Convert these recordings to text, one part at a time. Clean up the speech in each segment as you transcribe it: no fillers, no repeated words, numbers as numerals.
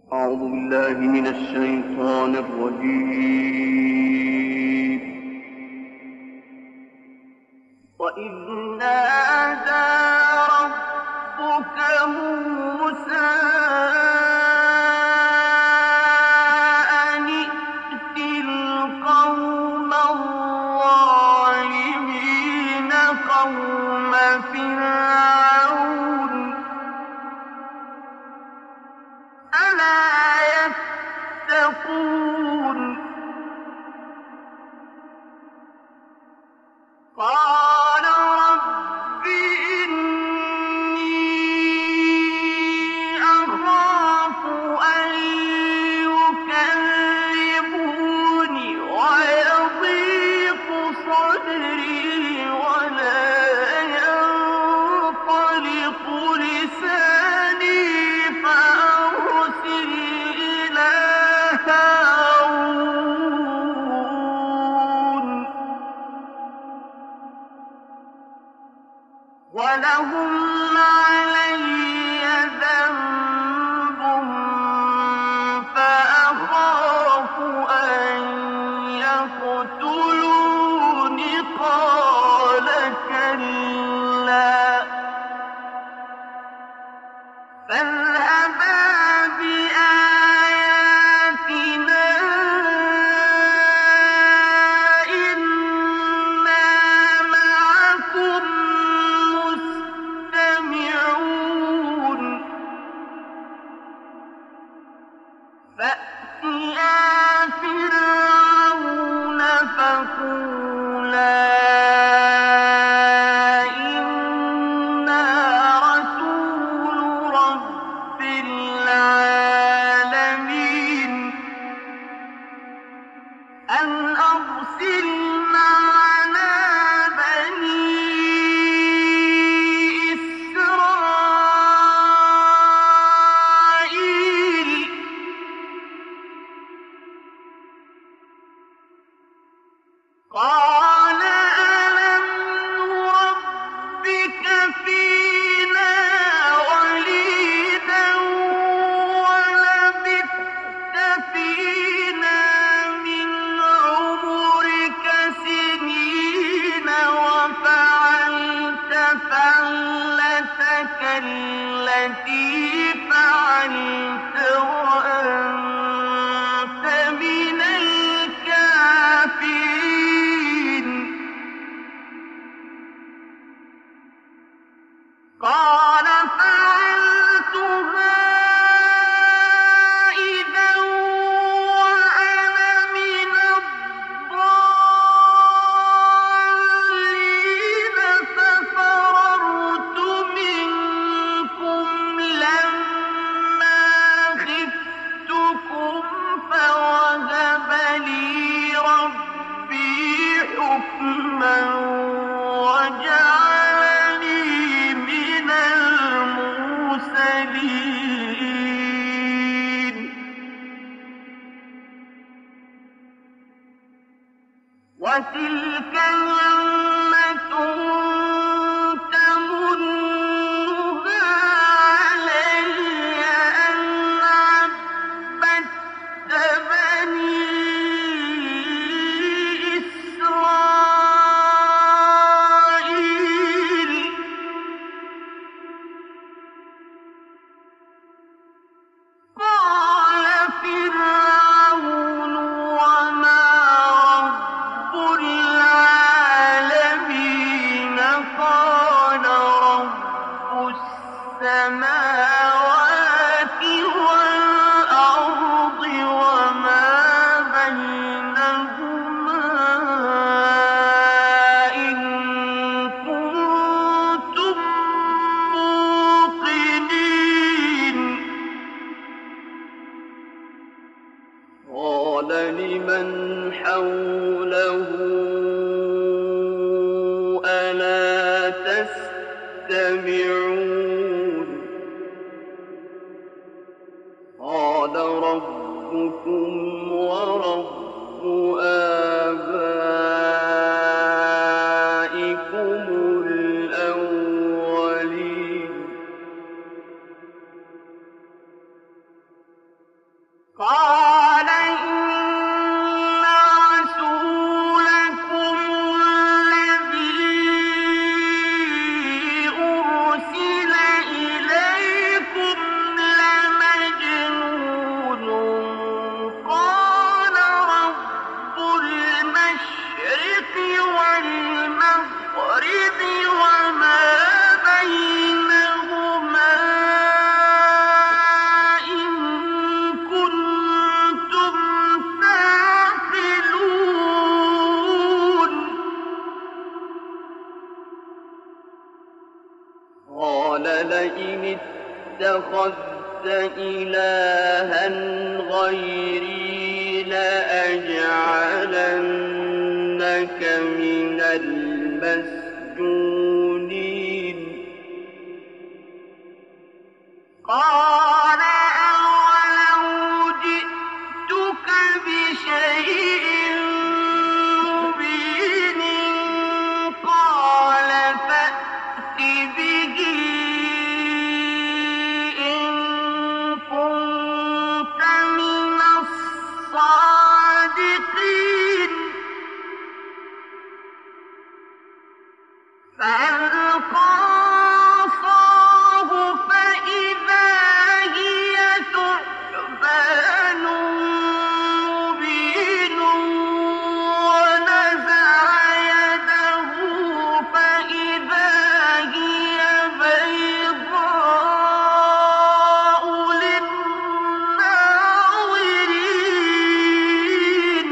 أعوذ بالله من الشيطان الرجيم. وإذ نادى ربك موسى أن ائت القوم الظالمين قوم فرعون ألا يتقون قال رب إني أخاف أن يكذبون ويضيق صدري ولا ينطلق لساني فأرسل إلى هارون ولهم علي ذنب فأخاف أن يقتلون قال كلا فاذهبا بآياتنا إنا معكم مستمعون فأتيا فرعون فقولا إنا رسول رب العالمين أن أرسل معنا بني إسرائيل قال ألم نربك فينا وليدا ولبثت فينا من عمرك سنين وفعلت فعلتك التي فعلت وأنت من الكافرين قال فعلتها إذا وأنا من الضالين ففررت منكم لما خفتكم فوهب لي ربي حكما وجعلني من المرسلين وتلك نعمة تمنها علي أن عبدت بني إسرائيل قال فرعون وما رب العالمين قال رب السماوات والأرض وما بينهما إن كنتم موقنين قال لمن حوله ألا تستمعون قال ربكم ورب آبائكم الأولين اتخذت إلها غيري لأجعلنك من المسجونين قال أولو جئتك بشيء مبين قال فأت به إن كنت من الصادقين فألقى عصاه فإذا هي ثعبان مبين ونزع يده فإذا هي بيضاء للناظرين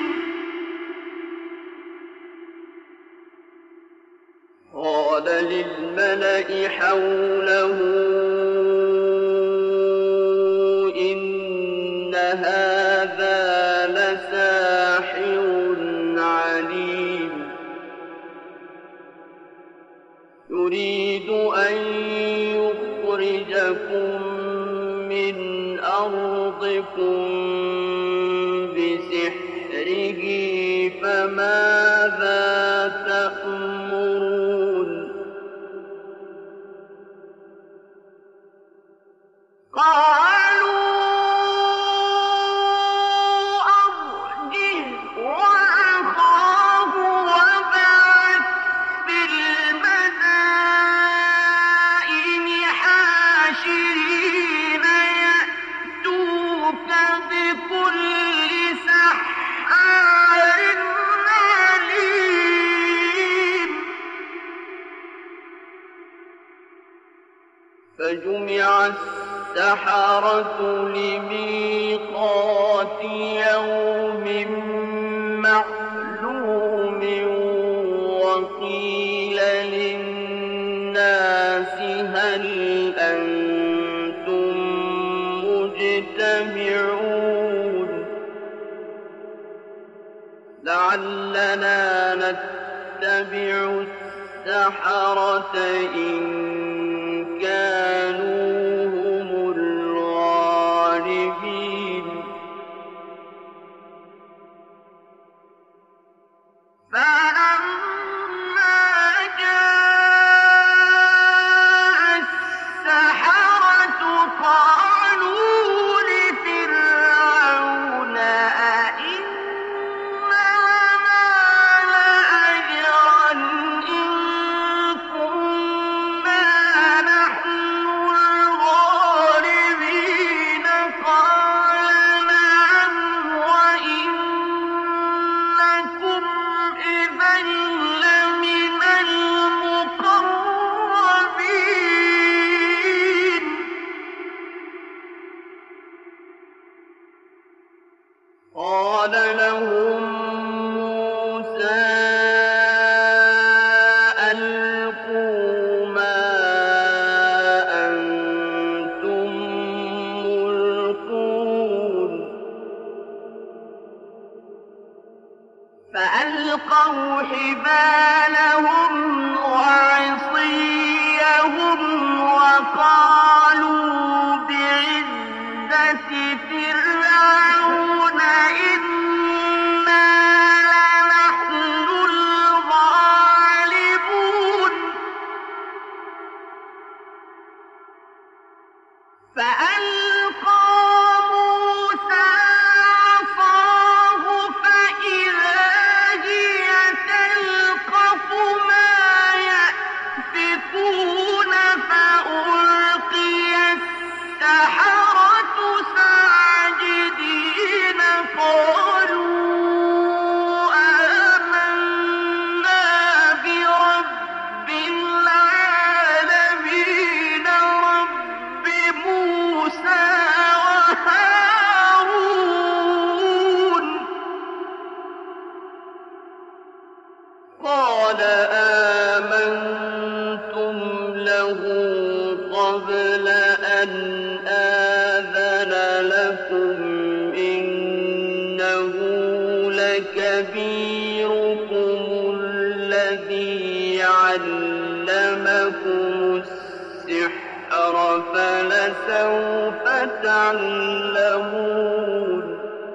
قال للملأ حوله إن هذا لساحر عليم يريد أن يخرجكم من أرضكم بسحره فماذا تأمرون قالوا أرجه وأخاه وابعث في المدائن حاشرين يأتوك بكل سحار عليم فجمع السحرة لميقات يوم معلوم وقيل للناس هل أنتم مجتمعون لعلنا نتبع السحرة إن كانوا هم الغالبين فلما جاء السحرة قالوا لفرعون أئن لنا لأجرا إن كنا نحن الغالبين قال نعم وإنكم إذا لمن المقربين قال لهم موسى ألقوا ما أنتم ملقون فألقوا حبالهم وعصيهم وقالوا بعزة فرعون إنا لنحن الغالبون فألقى موسى عصاه فإذا هي تلقف ما يأفكون فألقي السحرة ساجدين قالوا آمنا برب العالمين رب موسى أَنْ آذَنَ لَكُمْ إِنَّهُ لَكَبِيرُكُمُ الَّذِي عَلَّمَكُمُ السِّحْرَ فَلَسَوْفَ تَعْلَمُونَ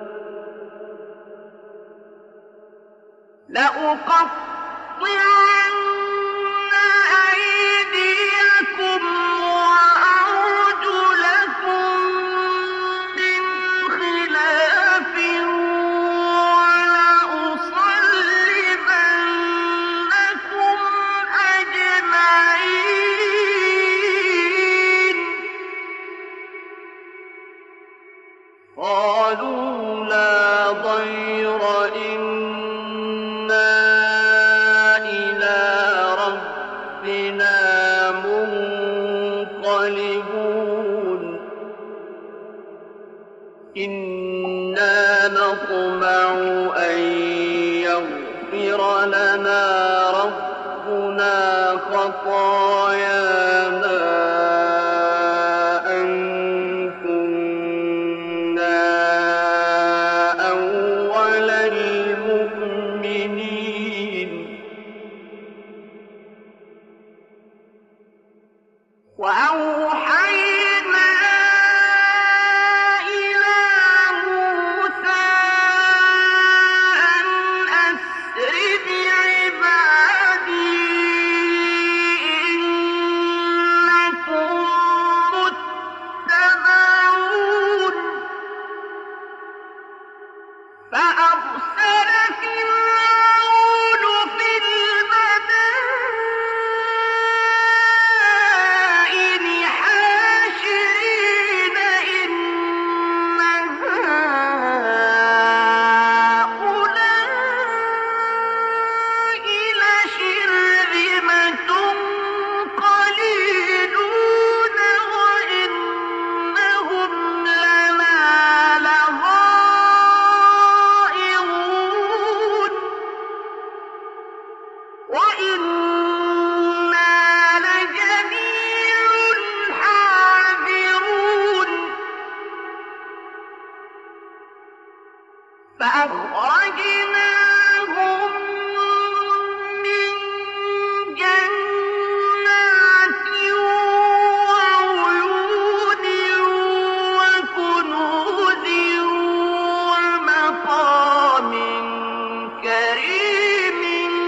لَأُقَطِّعَنَّ أَيْدِيَكُمْ وَأَرْجُلَكُم مِّنْ خِلَافٍ وَلَأُصَلِّبَنَّكُمْ أَجْمَعِينَ قَالُوا لَا ضَيْرَ إِنَّا إِلَىٰ رَبِّنَا مُنقَلِبُونَ إِنَّا نَطْمَعُ أَن يَغْفِرَ لَنَا رَبُّنَا خَطَايَانَا أَن كُنَّا أَوَّلَ الْمُؤْمِنِينَ وَأَوْحَيْنَا إِلَىٰ مُوسَىٰ أَنْ أَسْرِ بِعِبَادِي إِنَّكُم مُّتَّبَعُونَ فَأَرْسَلَ فِرْعَوْنُ فِي الْمَدَائِنِ حَاشِرِينَ إِنَّ هَٰؤُلَاءِ لَشِرْذِمَةٌ قَلِيلُونَ وَإِنَّهُمْ لَنَا لَغَائِظُونَ وَإِنَّا لَجَمِيعٌ حَاذِرُونَ فَأَخْرَجْنَاهُم مِّن جَنَّاتٍ وَعُيُونٍ وَكُنُوزٍ وَمَقَامٍ كَرِيمٍ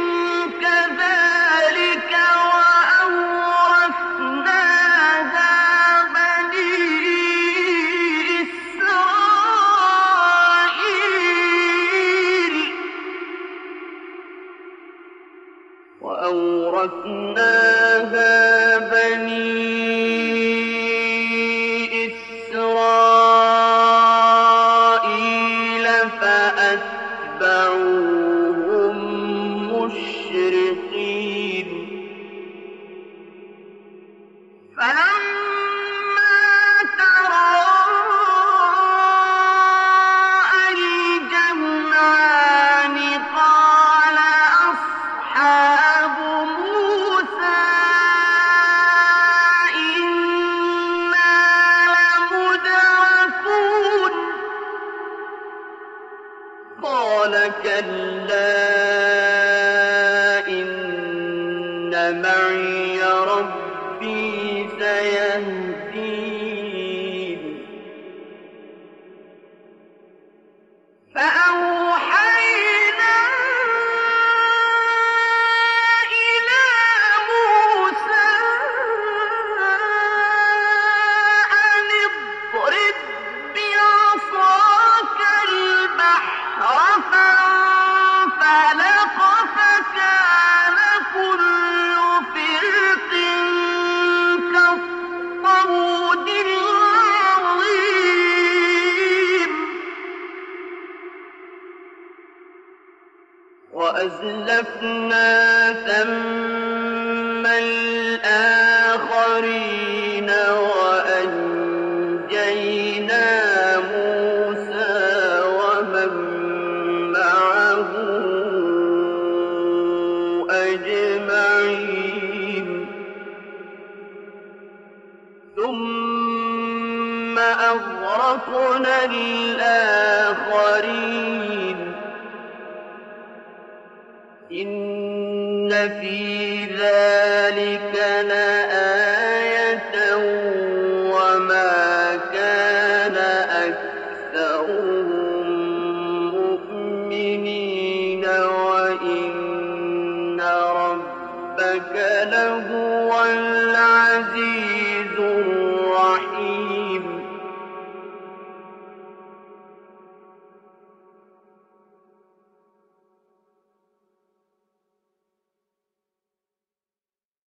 كَذَٰلِكَ وَأَوْرَثْنَاهَا بَنِي إِسْرَائِيلَ فَأَتْبَعُوهُم مُّشْرِقِينَ فَلَمَّا تَرَاءَى الْجَمْعَانِ قَالَ أَصْحَابُ مُوسَىٰ إِنَّا لَمُدْرَكُونَ قَالَ كَلَّا إِنَّ مَعِيَ رَبِّي سَيَهْدِينِ فَأَوْحَيْنَا إِلَىٰ مُوسَىٰ أَنِ اضْرِب بِّعَصَاكَ الْبَحْرَ فَانفَلَقَ فَكَانَ كُلُّ فِرْقٍ كَالطَّوْدِ الْعَظِيمِ وَأَزْلَفْنَا ثَمَّ الْآخَرِينَ وَأَنجَيْنَا مُوسَىٰ وَمَن مَّعَهُ أَجْمَعِينَ ثُمَّ أغرقنا الآخرين إن في ذلك لآية وما كان أكثرهم مؤمنين وإن ربك لهو العزيز